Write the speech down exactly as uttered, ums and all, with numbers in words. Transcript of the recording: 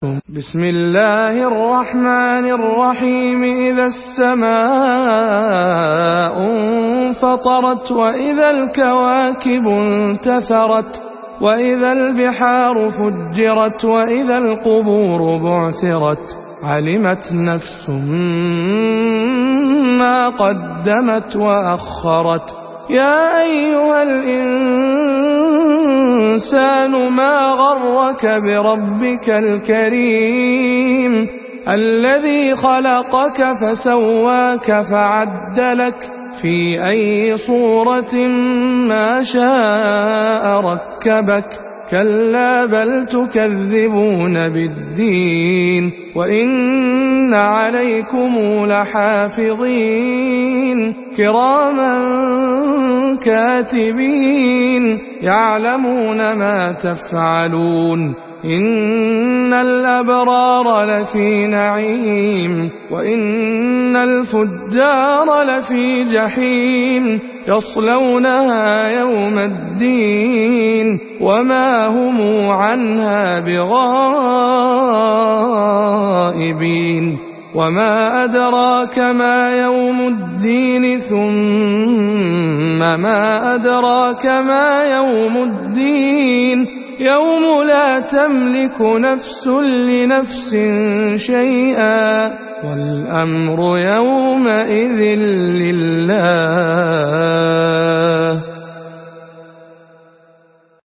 بسم الله الرحمن الرحيم إذا السماء انفطرت وإذا الكواكب انتثرت وإذا البحار فجرت وإذا القبور بعثرت علمت نفس ما قدمت وأخرت يا أيها الإنسان ما غرك بربك الكريم الذي خلقك فسواك فعدلك في أي صورة ما شاء ركبك كلا بل تكذبون بالدين وإن عليكم لحافظين كراما كاتبين يعلمون ما تفعلون إن الأبرار لفي نعيم وإن الفجار لفي جحيم يصلونها يوم الدين وما هم عنها بغائبين وما أدراك ما يوم الدين ثم ما أدراك ما يوم الدين يوم لا تملك نفس لنفس شيئا والأمر يومئذ لله.